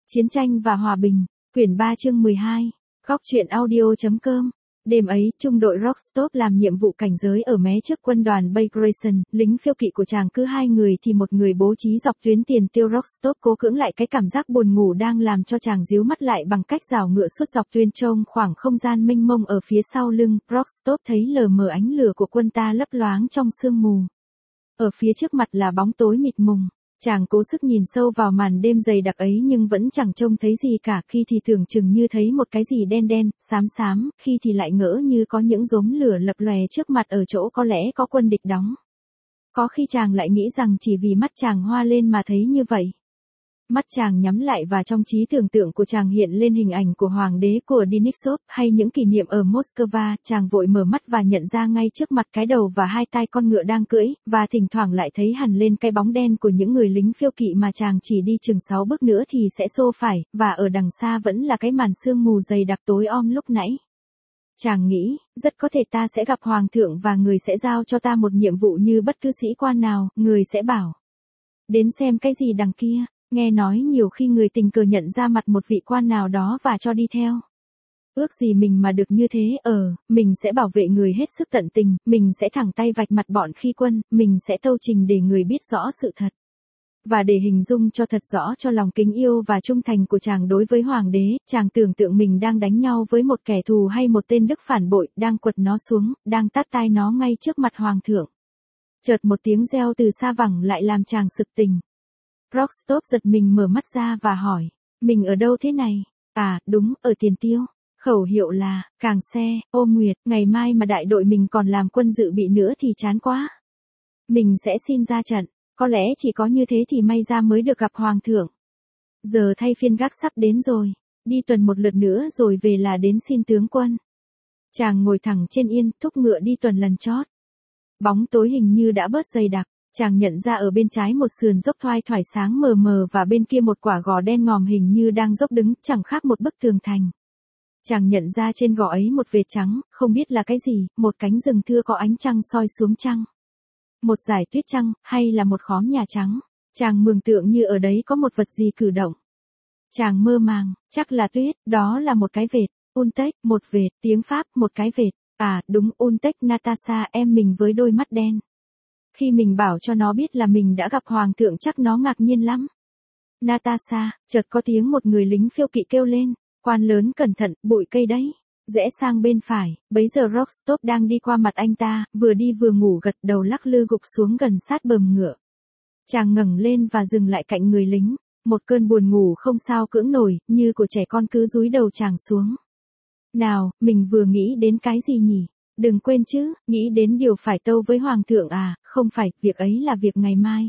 Chiến tranh và hòa bình, quyển 3 chương 12, góc truyện audio.com. Đêm ấy, trung đội Rostov làm nhiệm vụ cảnh giới ở mé trước quân đoàn Bagration, lính phiêu kỵ của chàng cứ 2 người thì một người bố trí dọc tuyến tiền tiêu Rostov cố cưỡng lại cái cảm giác buồn ngủ đang làm cho chàng díu mắt lại bằng cách rảo ngựa suốt dọc tuyến trông khoảng không gian mênh mông ở phía sau lưng. Rostov thấy lờ mờ ánh lửa của quân ta lấp loáng trong sương mù. Ở phía trước mặt là bóng tối mịt mùng. Chàng cố sức nhìn sâu vào màn đêm dày đặc ấy nhưng vẫn chẳng trông thấy gì cả, khi thì tưởng chừng như thấy một cái gì đen đen, xám xám, khi thì lại ngỡ như có những đốm lửa lập lòe trước mặt ở chỗ có lẽ có quân địch đóng. Có khi chàng lại nghĩ rằng chỉ vì mắt chàng hoa lên mà thấy như vậy. Mắt chàng nhắm lại và trong trí tưởng tượng của chàng hiện lên hình ảnh của hoàng đế của Denisov hay những kỷ niệm ở Moscow. Chàng vội mở mắt và nhận ra ngay trước mặt cái đầu và 2 tai con ngựa đang cưỡi, và thỉnh thoảng lại thấy hằn lên cái bóng đen của những người lính phiêu kỵ mà chàng chỉ đi chừng 6 bước nữa thì sẽ xô phải, và ở đằng xa vẫn là cái màn sương mù dày đặc tối om lúc nãy. Chàng nghĩ, rất có thể ta sẽ gặp hoàng thượng và người sẽ giao cho ta một nhiệm vụ như bất cứ sĩ quan nào. Người sẽ bảo, đến xem cái gì đằng kia. Nghe nói nhiều khi người tình cờ nhận ra mặt một vị quan nào đó và cho đi theo. Ước gì mình mà được như thế, mình sẽ bảo vệ người hết sức tận tình, mình sẽ thẳng tay vạch mặt bọn khi quân, mình sẽ tâu trình để người biết rõ sự thật. Và để hình dung cho thật rõ cho lòng kính yêu và trung thành của chàng đối với hoàng đế, chàng tưởng tượng mình đang đánh nhau với một kẻ thù hay một tên đức phản bội, đang quật nó xuống, đang tát tai nó ngay trước mặt hoàng thượng. Chợt một tiếng reo từ xa vẳng lại làm chàng sực tỉnh. Rostov giật mình mở mắt ra và hỏi, mình ở đâu thế này? À, đúng, ở tiền tiêu. Khẩu hiệu là, càng xe, ô nguyệt, ngày mai mà đại đội mình còn làm quân dự bị nữa thì chán quá. Mình sẽ xin ra trận, có lẽ chỉ có như thế thì may ra mới được gặp hoàng thượng. Giờ thay phiên gác sắp đến rồi, đi tuần một lượt nữa rồi về là đến xin tướng quân. Chàng ngồi thẳng trên yên, thúc ngựa đi tuần lần chót. Bóng tối hình như đã bớt dày đặc. Chàng nhận ra ở bên trái một sườn dốc thoai thoải sáng mờ mờ và bên kia một quả gò đen ngòm hình như đang dốc đứng, chẳng khác một bức tường thành. Chàng nhận ra trên gò ấy một vệt trắng, không biết là cái gì, một cánh rừng thưa có ánh trăng soi xuống trăng. Một dải tuyết trăng, hay là một khóm nhà trắng. Chàng mường tượng như ở đấy có một vật gì cử động. Chàng mơ màng, chắc là tuyết, đó là một cái vệt. Untech, một vệt, tiếng Pháp, một cái vệt. À, đúng, Untech Natasha, em mình với đôi mắt đen. Khi mình bảo cho nó biết là mình đã gặp hoàng thượng chắc nó ngạc nhiên lắm. Natasha, chợt có tiếng một người lính phiêu kỵ kêu lên, quan lớn cẩn thận, bụi cây đấy. Rẽ sang bên phải, bấy giờ Rostov đang đi qua mặt anh ta, vừa đi vừa ngủ gật đầu lắc lư gục xuống gần sát bờm ngựa. Chàng ngẩng lên và dừng lại cạnh người lính, một cơn buồn ngủ không sao cưỡng nổi, như của trẻ con cứ dúi đầu chàng xuống. Nào, mình vừa nghĩ đến cái gì nhỉ? Đừng quên chứ, nghĩ đến điều phải tâu với hoàng thượng à, không phải, việc ấy là việc ngày mai.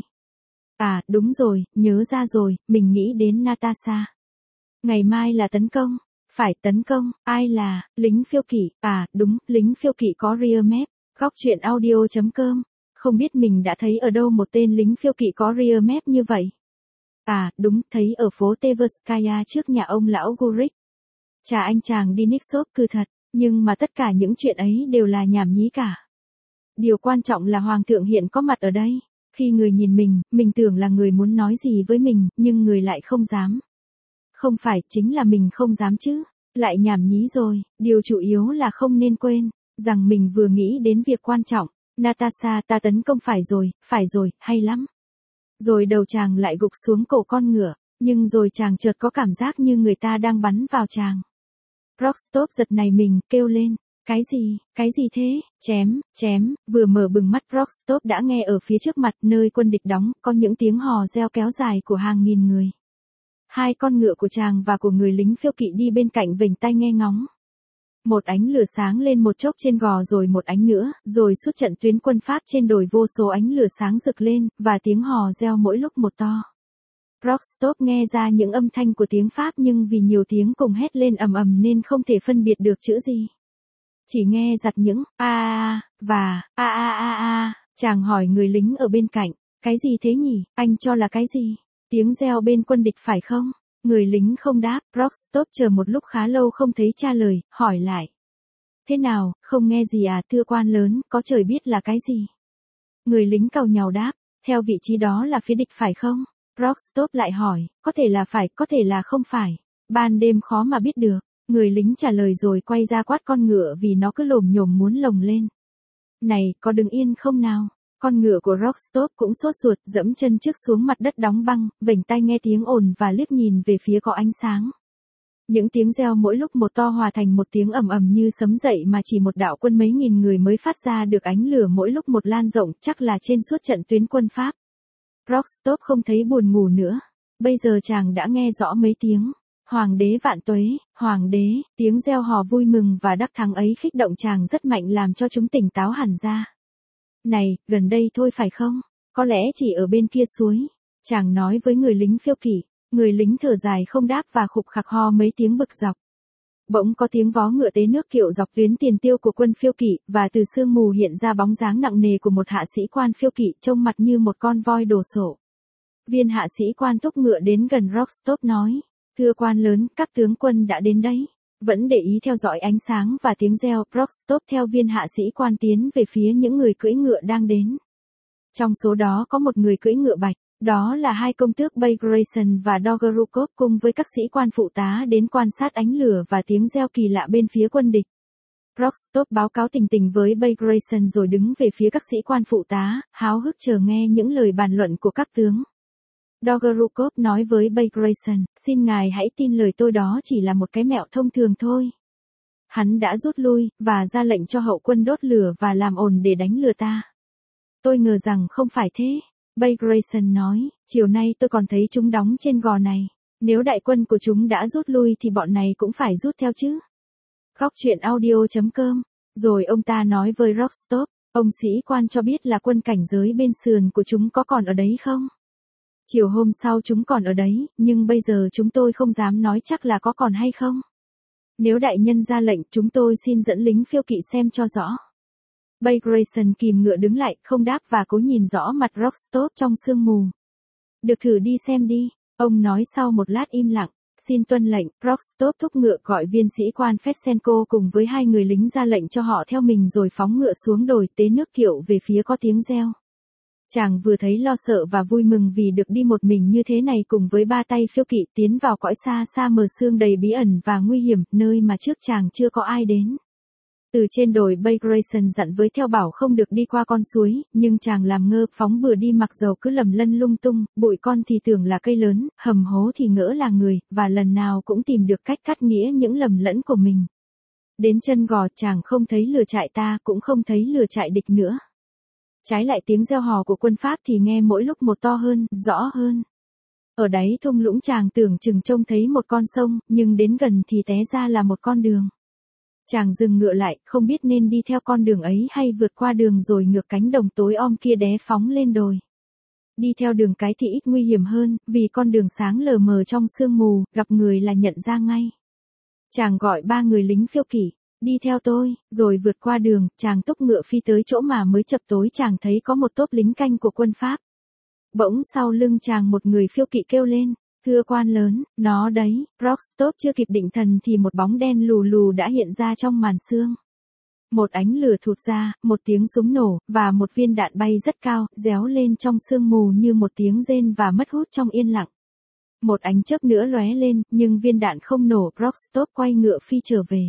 À, đúng rồi, nhớ ra rồi, mình nghĩ đến Natasha. Ngày mai là tấn công. Phải tấn công, ai là, lính phiêu kỵ, à, đúng, lính phiêu kỵ có rear map, góc truyện audio.com. Không biết mình đã thấy ở đâu một tên lính phiêu kỵ có rear map như vậy. À, đúng, thấy ở phố Tverskaya trước nhà ông lão Gurik. Chà anh chàng Denisov cư thật. Nhưng mà tất cả những chuyện ấy đều là nhảm nhí cả. Điều quan trọng là hoàng thượng hiện có mặt ở đây. Khi người nhìn mình tưởng là người muốn nói gì với mình, nhưng người lại không dám. Không phải, chính là mình không dám chứ. Lại nhảm nhí rồi, điều chủ yếu là không nên quên, rằng mình vừa nghĩ đến việc quan trọng. Natasha, ta tấn công phải rồi, hay lắm. Rồi đầu chàng lại gục xuống cổ con ngựa, nhưng rồi chàng chợt có cảm giác như người ta đang bắn vào chàng. Rostov giật này mình, kêu lên, cái gì thế, chém, vừa mở bừng mắt Rostov đã nghe ở phía trước mặt nơi quân địch đóng, có những tiếng hò reo kéo dài của hàng nghìn người. 2 con ngựa của chàng và của người lính phiêu kỵ đi bên cạnh vểnh tai nghe ngóng. Một ánh lửa sáng lên một chốc trên gò rồi một ánh nữa, rồi suốt trận tuyến quân Pháp trên đồi vô số ánh lửa sáng rực lên, và tiếng hò reo mỗi lúc một to. Rostov nghe ra những âm thanh của tiếng Pháp nhưng vì nhiều tiếng cùng hét lên ầm ầm nên không thể phân biệt được chữ gì. Chỉ nghe giặt những và chàng hỏi người lính ở bên cạnh, cái gì thế nhỉ, anh cho là cái gì? Tiếng reo bên quân địch phải không? Người lính không đáp, Rostov chờ một lúc khá lâu không thấy trả lời, hỏi lại. Thế nào, không nghe gì à thưa quan lớn, có trời biết là cái gì? Người lính càu nhàu đáp, theo vị trí đó là phía địch phải không? Rockstop lại hỏi, có thể là phải, có thể là không phải. Ban đêm khó mà biết được. Người lính trả lời rồi quay ra quát con ngựa vì nó cứ lồm nhồm muốn lồng lên. Này, có đứng yên không nào? Con ngựa của Rockstop cũng sốt ruột, dẫm chân trước xuống mặt đất đóng băng, vểnh tai nghe tiếng ồn và liếc nhìn về phía có ánh sáng. Những tiếng reo mỗi lúc một to hòa thành một tiếng ầm ầm như sấm dậy mà chỉ một đạo quân mấy nghìn người mới phát ra được ánh lửa mỗi lúc một lan rộng, chắc là trên suốt trận tuyến quân Pháp. Rockstop không thấy buồn ngủ nữa. Bây giờ chàng đã nghe rõ mấy tiếng. Hoàng đế vạn tuế, hoàng đế, tiếng reo hò vui mừng và đắc thắng ấy khích động chàng rất mạnh làm cho chúng tỉnh táo hẳn ra. Này, gần đây thôi phải không? Có lẽ chỉ ở bên kia suối. Chàng nói với người lính phiêu kỵ. Người lính thở dài không đáp và khục khặc ho mấy tiếng bực dọc. Bỗng có tiếng vó ngựa tế nước kiệu dọc tuyến tiền tiêu của quân phiêu kỵ, và từ sương mù hiện ra bóng dáng nặng nề của một hạ sĩ quan phiêu kỵ trông mặt như một con voi đồ sộ. Viên hạ sĩ quan thúc ngựa đến gần Rockstop nói, thưa quan lớn, các tướng quân đã đến đấy. Vẫn để ý theo dõi ánh sáng và tiếng reo, Rockstop theo viên hạ sĩ quan tiến về phía những người cưỡi ngựa đang đến. Trong số đó có một người cưỡi ngựa bạch. Đó là hai công tước Bagration và Dolgorukov cùng với các sĩ quan phụ tá đến quan sát ánh lửa và tiếng reo kỳ lạ bên phía quân địch. Rockstop báo cáo tình tình với Bagration rồi đứng về phía các sĩ quan phụ tá, háo hức chờ nghe những lời bàn luận của các tướng. Dolgorukov nói với Bagration, xin ngài hãy tin lời tôi, đó chỉ là một cái mẹo thông thường thôi. Hắn đã rút lui, và ra lệnh cho hậu quân đốt lửa và làm ồn để đánh lừa ta. Tôi ngờ rằng không phải thế. Bagration nói, chiều nay tôi còn thấy chúng đóng trên gò này. Nếu đại quân của chúng đã rút lui thì bọn này cũng phải rút theo chứ. Góc truyện audio.com. Rồi ông ta nói với Rockstop, ông sĩ quan cho biết là quân cảnh giới bên sườn của chúng có còn ở đấy không? Chiều hôm sau chúng còn ở đấy, nhưng bây giờ chúng tôi không dám nói chắc là có còn hay không. Nếu đại nhân ra lệnh, chúng tôi xin dẫn lính phiêu kỵ xem cho rõ. Bagration kìm ngựa đứng lại, không đáp và cố nhìn rõ mặt Rockstop trong sương mù. Được, thử đi xem đi, ông nói sau một lát im lặng. Xin tuân lệnh. Rockstop thúc ngựa gọi viên sĩ quan Fesenko cùng với hai người lính ra lệnh cho họ theo mình rồi phóng ngựa xuống đồi tế nước kiệu về phía có tiếng reo. Chàng vừa thấy lo sợ và vui mừng vì được đi một mình như thế này cùng với ba tay phiêu kỵ tiến vào cõi xa xa mờ sương đầy bí ẩn và nguy hiểm, nơi mà trước chàng chưa có ai đến. Từ trên đồi Bagration dặn với theo bảo không được đi qua con suối, nhưng chàng làm ngơ phóng bừa đi mặc dầu cứ lầm lân lung tung, bụi con thì tưởng là cây lớn, hầm hố thì ngỡ là người, và lần nào cũng tìm được cách cắt nghĩa những lầm lẫn của mình. Đến chân gò chàng không thấy lửa trại ta, cũng không thấy lửa trại địch nữa. Trái lại tiếng reo hò của quân Pháp thì nghe mỗi lúc một to hơn, rõ hơn. Ở đáy thung lũng chàng tưởng chừng trông thấy một con sông, nhưng đến gần thì té ra là một con đường. Chàng dừng ngựa lại, không biết nên đi theo con đường ấy hay vượt qua đường rồi ngược cánh đồng tối om kia đé phóng lên đồi. Đi theo đường cái thì ít nguy hiểm hơn, vì con đường sáng lờ mờ trong sương mù, gặp người là nhận ra ngay. Chàng gọi ba người lính phiêu kỵ, đi theo tôi, rồi vượt qua đường, chàng túc ngựa phi tới chỗ mà mới chập tối chàng thấy có một tốp lính canh của quân Pháp. Bỗng sau lưng chàng một người phiêu kỵ kêu lên. Thưa quan lớn, nó đấy. Rockstop chưa kịp định thần thì một bóng đen lù lù đã hiện ra trong màn sương. Một ánh lửa thụt ra, một tiếng súng nổ, và một viên đạn bay rất cao, réo lên trong sương mù như một tiếng rên và mất hút trong yên lặng. Một ánh chớp nữa lóe lên, nhưng viên đạn không nổ, Rockstop quay ngựa phi trở về.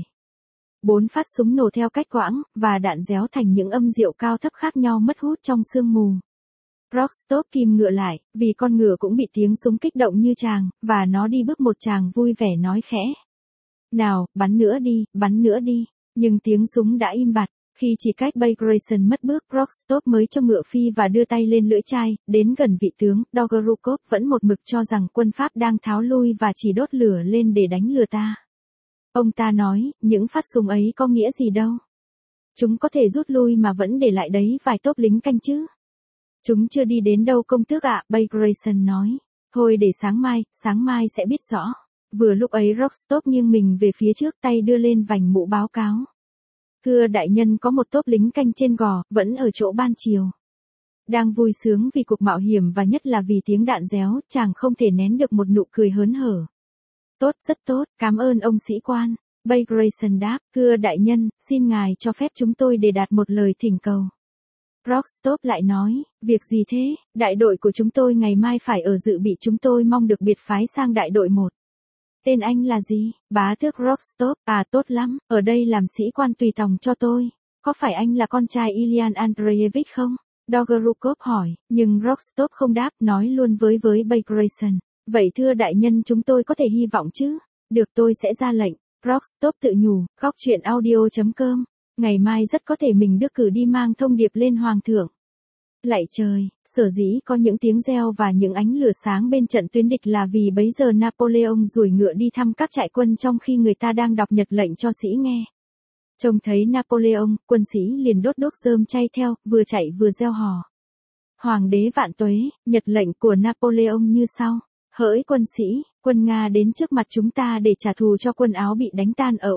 4 phát súng nổ theo cách quãng, và đạn réo thành những âm điệu cao thấp khác nhau mất hút trong sương mù. Rockstop kìm ngựa lại, vì con ngựa cũng bị tiếng súng kích động như chàng, và nó đi bước một chàng vui vẻ nói khẽ. Nào, bắn nữa đi, bắn nữa đi. Nhưng tiếng súng đã im bặt. Khi chỉ cách Bagration mất bước, Rockstop mới cho ngựa phi và đưa tay lên lưỡi chai, đến gần vị tướng, Dolgorukov vẫn một mực cho rằng quân Pháp đang tháo lui và chỉ đốt lửa lên để đánh lừa ta. Ông ta nói, những phát súng ấy có nghĩa gì đâu. Chúng có thể rút lui mà vẫn để lại đấy vài tốp lính canh chứ. Chúng chưa đi đến đâu công tước ạ, Bagration nói. Thôi để sáng mai sẽ biết rõ. Vừa lúc ấy Rockstop nghiêng mình về phía trước tay đưa lên vành mũ báo cáo. Thưa đại nhân, có một tốp lính canh trên gò, vẫn ở chỗ ban chiều. Đang vui sướng vì cuộc mạo hiểm và nhất là vì tiếng đạn réo, chàng không thể nén được một nụ cười hớn hở. Tốt, rất tốt, cảm ơn ông sĩ quan. Bagration đáp, thưa đại nhân, xin ngài cho phép chúng tôi để đạt một lời thỉnh cầu. Rostov lại nói, việc gì thế, đại đội của chúng tôi ngày mai phải ở dự bị, chúng tôi mong được biệt phái sang đại đội 1. Tên anh là gì? Bá tước Rostov, à tốt lắm, ở đây làm sĩ quan tùy tòng cho tôi. Có phải anh là con trai Ilian Andreevich không? Dolgorukov hỏi, nhưng Rostov không đáp, nói luôn với Bagration. Vậy thưa đại nhân, chúng tôi có thể hy vọng chứ? Được, tôi sẽ ra lệnh. Rostov tự nhủ, góc chuyện audio.com. Ngày mai rất có thể mình được cử đi mang thông điệp lên hoàng thượng. Lạy trời, sở dĩ có những tiếng reo và những ánh lửa sáng bên trận tuyến địch là vì bấy giờ Napoleon giục ngựa đi thăm các trại quân trong khi người ta đang đọc nhật lệnh cho sĩ nghe. Trông thấy Napoleon, quân sĩ liền đốt đuốc rơm chay theo, vừa chạy vừa reo hò. Hoàng đế vạn tuế, nhật lệnh của Napoleon như sau. Hỡi quân sĩ, quân Nga đến trước mặt chúng ta để trả thù cho quân Áo bị đánh tan ở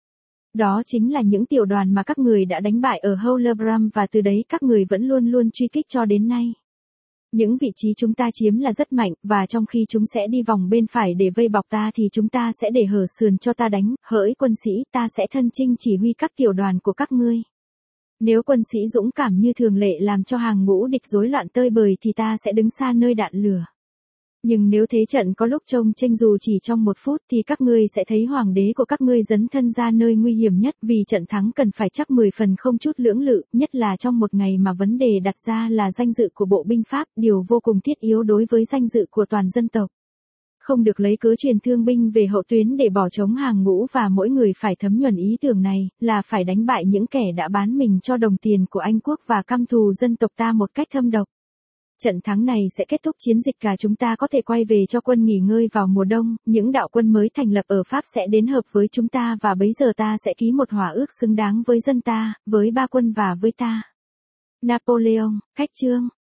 Đó chính là những tiểu đoàn mà các người đã đánh bại ở Holebram và từ đấy các người vẫn luôn luôn truy kích cho đến nay. Những vị trí chúng ta chiếm là rất mạnh, và trong khi chúng sẽ đi vòng bên phải để vây bọc ta thì chúng ta sẽ để hở sườn cho ta đánh. Hỡi quân sĩ, ta sẽ thân chinh chỉ huy các tiểu đoàn của các ngươi. Nếu quân sĩ dũng cảm như thường lệ làm cho hàng ngũ địch rối loạn tơi bời thì ta sẽ đứng xa nơi đạn lửa. Nhưng nếu thế trận có lúc trông chênh dù chỉ trong 1 phút thì các ngươi sẽ thấy hoàng đế của các ngươi dấn thân ra nơi nguy hiểm nhất, vì trận thắng cần phải chắc 10 phần không chút lưỡng lự, nhất là trong một ngày mà vấn đề đặt ra là danh dự của bộ binh Pháp, điều vô cùng thiết yếu đối với danh dự của toàn dân tộc. Không được lấy cớ truyền thương binh về hậu tuyến để bỏ trống hàng ngũ, và mỗi người phải thấm nhuần ý tưởng này, là phải đánh bại những kẻ đã bán mình cho đồng tiền của Anh quốc và căm thù dân tộc ta một cách thâm độc. Trận thắng này sẽ kết thúc chiến dịch, cả chúng ta có thể quay về cho quân nghỉ ngơi vào mùa đông, những đạo quân mới thành lập ở Pháp sẽ đến hợp với chúng ta và bấy giờ ta sẽ ký một hòa ước xứng đáng với dân ta, với ba quân và với ta. Napoleon, khách chương.